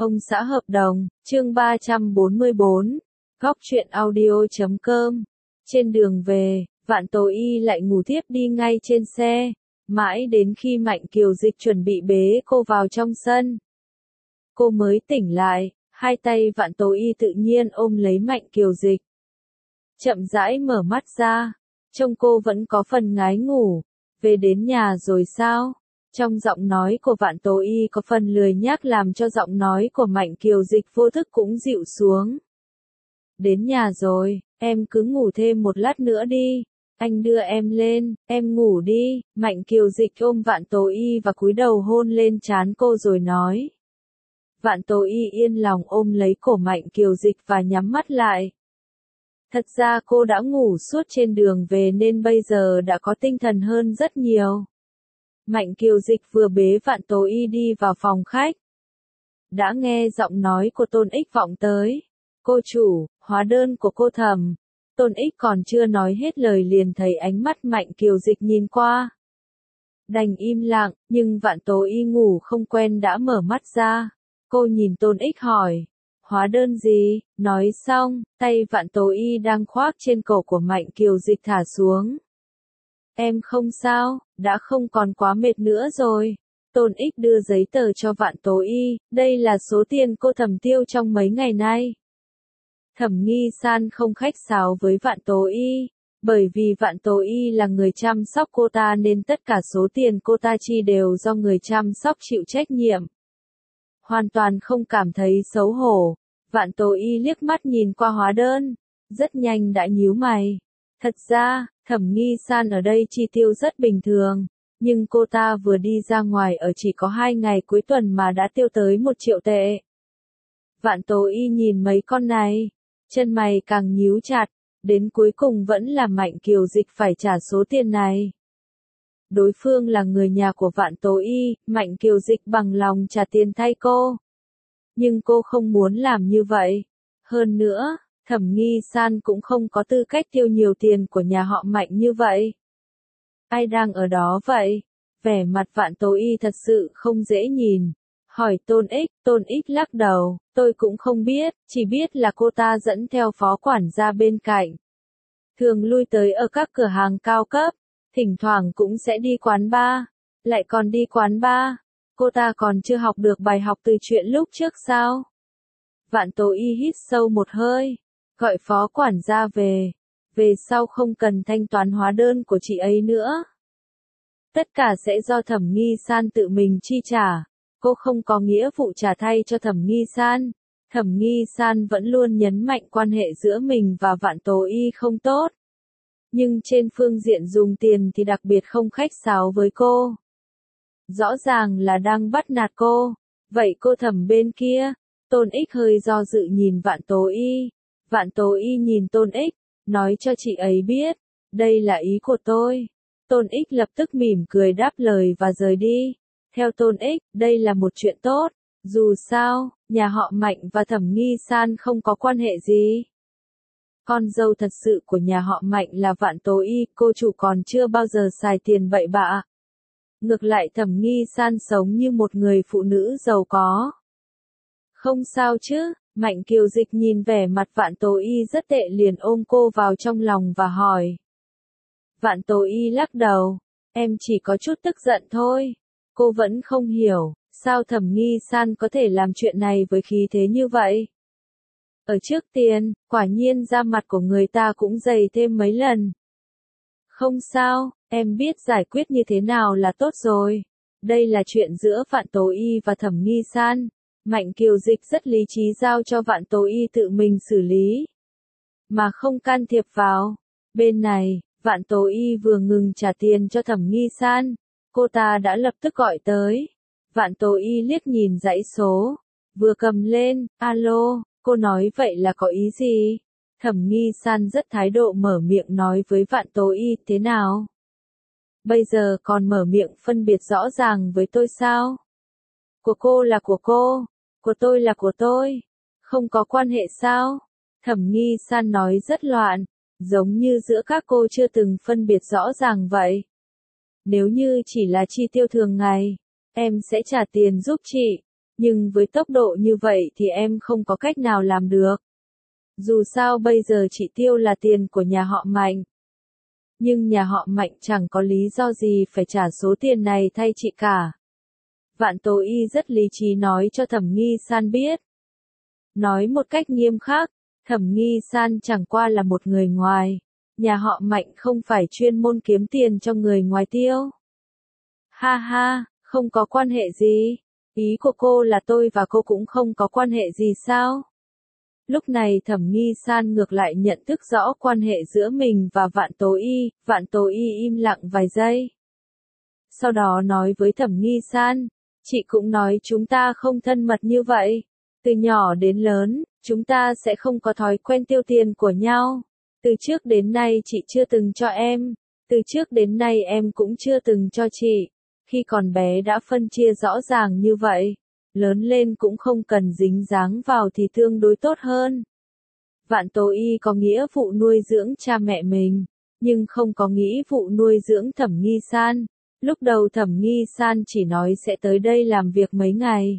Ông xã hợp đồng, chương 344, góc truyện audio.com. Trên đường về, Vạn Tố Y lại ngủ thiếp đi ngay trên xe, mãi đến khi Mạnh Kiều Dịch chuẩn bị bế cô vào trong sân. Cô mới tỉnh lại, hai tay Vạn Tố Y tự nhiên ôm lấy Mạnh Kiều Dịch. Chậm rãi mở mắt ra, trông cô vẫn có phần ngái ngủ. Về đến nhà rồi sao? Trong giọng nói của Vạn Tố Y có phần lười nhác làm cho giọng nói của Mạnh Kiều Dịch vô thức cũng dịu xuống. Đến nhà rồi, em cứ ngủ thêm một lát nữa đi. Anh đưa em lên, em ngủ đi. Mạnh Kiều Dịch ôm Vạn Tố Y và cúi đầu hôn lên trán cô rồi nói. Vạn Tố Y yên lòng ôm lấy cổ Mạnh Kiều Dịch và nhắm mắt lại. Thật ra cô đã ngủ suốt trên đường về nên bây giờ đã có tinh thần hơn rất nhiều. Mạnh Kiều Dịch vừa bế Vạn Tố Y đi vào phòng khách. Đã nghe giọng nói của Tôn Ích vọng tới. Cô chủ, hóa đơn của cô Thẩm. Tôn Ích còn chưa nói hết lời liền thấy ánh mắt Mạnh Kiều Dịch nhìn qua. Đành im lặng, nhưng Vạn Tố Y ngủ không quen đã mở mắt ra. Cô nhìn Tôn Ích hỏi. Hóa đơn gì? Nói xong, tay Vạn Tố Y đang khoác trên cổ của Mạnh Kiều Dịch thả xuống. Em không sao, đã không còn quá mệt nữa rồi. Tôn Ích đưa giấy tờ cho Vạn Tố Y, đây là số tiền cô Thẩm tiêu trong mấy ngày nay. Thẩm Nghi San không khách sáo với Vạn Tố Y, bởi vì Vạn Tố Y là người chăm sóc cô ta nên tất cả số tiền cô ta chi đều do người chăm sóc chịu trách nhiệm. Hoàn toàn không cảm thấy xấu hổ, Vạn Tố Y liếc mắt nhìn qua hóa đơn, rất nhanh đã nhíu mày. Thật ra, Thẩm Nghi San ở đây chi tiêu rất bình thường, nhưng cô ta vừa đi ra ngoài ở chỉ có 2 ngày cuối tuần mà đã tiêu tới 1 triệu tệ. Vạn Tố Y nhìn mấy con này, chân mày càng nhíu chặt, đến cuối cùng vẫn là Mạnh Kiều Dịch phải trả số tiền này. Đối phương là người nhà của Vạn Tố Y, Mạnh Kiều Dịch bằng lòng trả tiền thay cô. Nhưng cô không muốn làm như vậy. Hơn nữa, Thẩm Nghi San cũng không có tư cách tiêu nhiều tiền của nhà họ Mạnh như vậy. Ai đang ở đó vậy? Vẻ mặt Vạn Tố Y thật sự không dễ nhìn. Hỏi Tôn Ích lắc đầu, tôi cũng không biết, chỉ biết là cô ta dẫn theo phó quản gia bên cạnh. Thường lui tới ở các cửa hàng cao cấp, thỉnh thoảng cũng sẽ đi quán bar, lại còn đi quán bar. Cô ta còn chưa học được bài học từ chuyện lúc trước sao? Vạn Tố Y hít sâu một hơi, gọi phó quản gia về sau không cần thanh toán hóa đơn của chị ấy nữa. Tất cả sẽ do Thẩm Nghi San tự mình chi trả, cô không có nghĩa vụ trả thay cho Thẩm Nghi San. Thẩm Nghi San vẫn luôn nhấn mạnh quan hệ giữa mình và Vạn Tố Y không tốt. Nhưng trên phương diện dùng tiền thì đặc biệt không khách sáo với cô. Rõ ràng là đang bắt nạt cô. Vậy cô Thẩm bên kia? Tôn Ích hơi do dự nhìn Vạn Tố Y. Vạn Tố Y nhìn Tôn Ích, nói cho chị ấy biết, đây là ý của tôi. Tôn Ích lập tức mỉm cười đáp lời và rời đi. Theo Tôn Ích, đây là một chuyện tốt. Dù sao, nhà họ Mạnh và Thẩm Nghi San không có quan hệ gì. Con dâu thật sự của nhà họ Mạnh là Vạn Tố Y, cô chủ còn chưa bao giờ xài tiền bậy bạ. Ngược lại Thẩm Nghi San sống như một người phụ nữ giàu có. Không sao chứ, Mạnh Kiều Dịch nhìn vẻ mặt Vạn Tố Y rất tệ liền ôm cô vào trong lòng và hỏi. Vạn Tố Y lắc đầu, em chỉ có chút tức giận thôi. Cô vẫn không hiểu, sao Thẩm Nghi San có thể làm chuyện này với khí thế như vậy. Ở trước tiên, quả nhiên da mặt của người ta cũng dày thêm mấy lần. Không sao, em biết giải quyết như thế nào là tốt rồi. Đây là chuyện giữa Vạn Tố Y và Thẩm Nghi San. Mạnh Kiều Dịch rất lý trí giao cho Vạn Tố Y tự mình xử lý, mà không can thiệp vào. Bên này, Vạn Tố Y vừa ngừng trả tiền cho Thẩm Nghi San, cô ta đã lập tức gọi tới. Vạn Tố Y liếc nhìn dãy số, vừa cầm lên, alo, cô nói vậy là có ý gì? Thẩm Nghi San rất thái độ mở miệng nói với Vạn Tố Y, thế nào? Bây giờ còn mở miệng phân biệt rõ ràng với tôi sao? Của cô là của cô, của tôi là của tôi, không có quan hệ sao? Thẩm Nghi San nói rất loạn, giống như giữa các cô chưa từng phân biệt rõ ràng vậy. Nếu như chỉ là chi tiêu thường ngày, em sẽ trả tiền giúp chị, Nhưng với tốc độ như vậy thì em không có cách nào làm được. Dù sao bây giờ chỉ tiêu là tiền của nhà họ Mạnh. Nhưng nhà họ Mạnh chẳng có lý do gì phải trả số tiền này thay chị cả. Vạn Tố Y rất lý trí nói cho Thẩm Nghi San biết. Nói một cách nghiêm khắc, Thẩm Nghi San chẳng qua là một người ngoài. Nhà họ Mạnh không phải chuyên môn kiếm tiền cho người ngoài tiêu. Ha ha, không có quan hệ gì. Ý của cô là tôi và cô cũng không có quan hệ gì sao? Lúc này Thẩm Nghi San ngược lại nhận thức rõ quan hệ giữa mình và Vạn Tố Y im lặng vài giây. Sau đó nói với Thẩm Nghi San, chị cũng nói chúng ta không thân mật như vậy. Từ nhỏ đến lớn, chúng ta sẽ không có thói quen tiêu tiền của nhau. Từ trước đến nay chị chưa từng cho em. Từ trước đến nay em cũng chưa từng cho chị. Khi còn bé đã phân chia rõ ràng như vậy. Lớn lên cũng không cần dính dáng vào thì tương đối tốt hơn. Vạn Tố Y có nghĩa vụ nuôi dưỡng cha mẹ mình, nhưng không có nghĩ vụ nuôi dưỡng Thẩm Nghi San. Lúc đầu Thẩm Nghi San chỉ nói sẽ tới đây làm việc mấy ngày.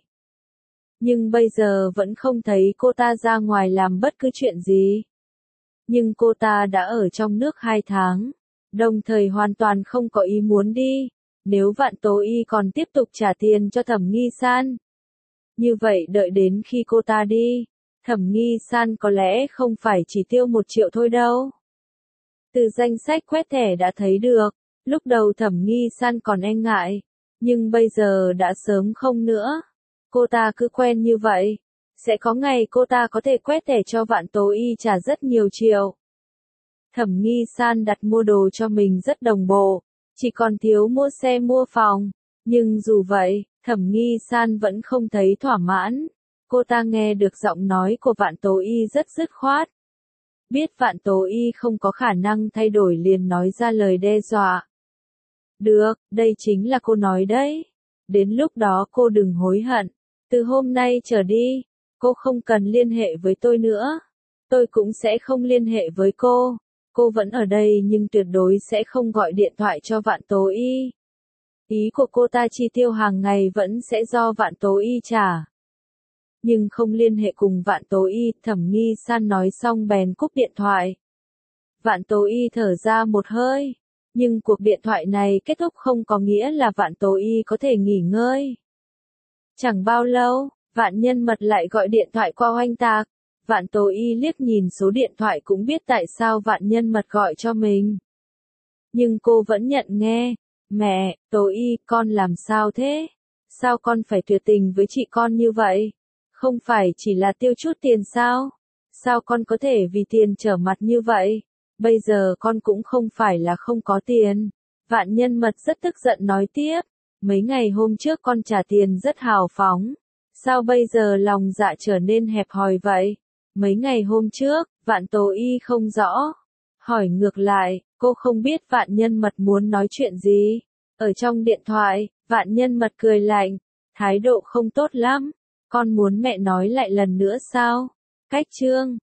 Nhưng bây giờ vẫn không thấy cô ta ra ngoài làm bất cứ chuyện gì. Nhưng cô ta đã ở trong nước 2 tháng, đồng thời hoàn toàn không có ý muốn đi. Nếu Vạn Tố Y còn tiếp tục trả tiền cho Thẩm Nghi San, như vậy đợi đến khi cô ta đi, Thẩm Nghi San có lẽ không phải chỉ tiêu 1 triệu thôi đâu. Từ danh sách quét thẻ đã thấy được, lúc đầu Thẩm Nghi San còn e ngại, nhưng bây giờ đã sớm không nữa. Cô ta cứ quen như vậy, sẽ có ngày cô ta có thể quét thẻ cho Vạn Tố Y trả rất nhiều triệu. Thẩm Nghi San đặt mua đồ cho mình rất đồng bộ, chỉ còn thiếu mua xe mua phòng, nhưng dù vậy, Thẩm Nghi San vẫn không thấy thỏa mãn. Cô ta nghe được giọng nói của Vạn Tố Y rất dứt khoát. Biết Vạn Tố Y không có khả năng thay đổi liền nói ra lời đe dọa. Được, đây chính là cô nói đấy. Đến lúc đó cô đừng hối hận. Từ hôm nay trở đi, cô không cần liên hệ với tôi nữa. Tôi cũng sẽ không liên hệ với cô. Cô vẫn ở đây nhưng tuyệt đối sẽ không gọi điện thoại cho Vạn Tố Y. Ý của cô ta chi tiêu hàng ngày vẫn sẽ do Vạn Tố Y trả. Nhưng không liên hệ cùng Vạn Tố Y, Thẩm Nghi San nói xong bèn cúp điện thoại. Vạn Tố Y thở ra một hơi. Nhưng cuộc điện thoại này kết thúc không có nghĩa là Vạn Tố Y có thể nghỉ ngơi. Chẳng bao lâu, Vạn Nhân Mật lại gọi điện thoại qua oanh tạc. Vạn Tố Y liếc nhìn số điện thoại cũng biết tại sao Vạn Nhân Mật gọi cho mình. Nhưng cô vẫn nhận nghe. Mẹ, Tố Y, con làm sao thế? Sao con phải tuyệt tình với chị con như vậy? Không phải chỉ là tiêu chút tiền sao? Sao con có thể vì tiền trở mặt như vậy? Bây giờ con cũng không phải là không có tiền. Vạn Nhân Mật rất tức giận nói tiếp. Mấy ngày hôm trước con trả tiền rất hào phóng. Sao bây giờ lòng dạ trở nên hẹp hòi vậy? Mấy ngày hôm trước, Vạn Tố Y không rõ. Hỏi ngược lại, cô không biết Vạn Nhân Mật muốn nói chuyện gì. Ở trong điện thoại, Vạn Nhân Mật cười lạnh. Thái độ không tốt lắm. Con muốn mẹ nói lại lần nữa sao? Cách chương